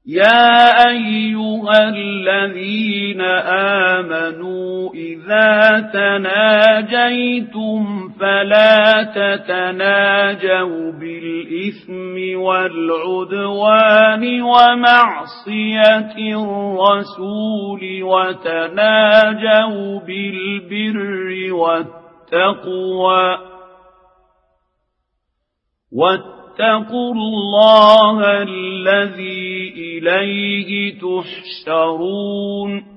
يا أيها الذين آمنوا إذا تناجيتم فلا تتناجوا بالإثم والعدوان ومعصية الرسول وتناجوا بالبر والتقوى واتقوا الله الذي إليه تحشرون